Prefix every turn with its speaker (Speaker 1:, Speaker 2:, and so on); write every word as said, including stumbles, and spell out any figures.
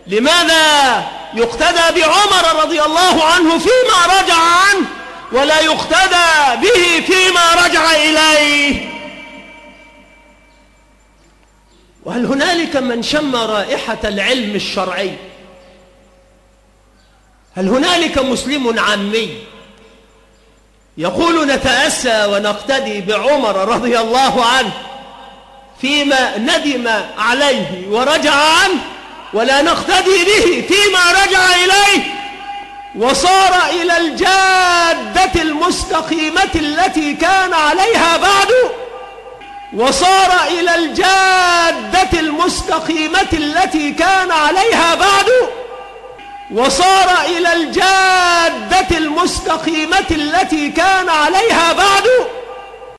Speaker 1: لماذا يقتدى بعمر رضي الله عنه فيما رجع عنه ولا يقتدى به فيما رجع إليه؟ وهل هنالك من شم رائحة العلم الشرعي؟ هل هنالك مسلم عامي يقول نتأسى ونقتدي بعمر رضي الله عنه فيما ندم عليه ورجع عنه، ولا نقتدي به فيما رجع إليه وصار إلى الجادة المستقيمة التي كان عليها بعد وصار إلى الجادة المستقيمة التي كان عليها بعد وصار إلى الجادة المستقيمة التي كان عليها بعد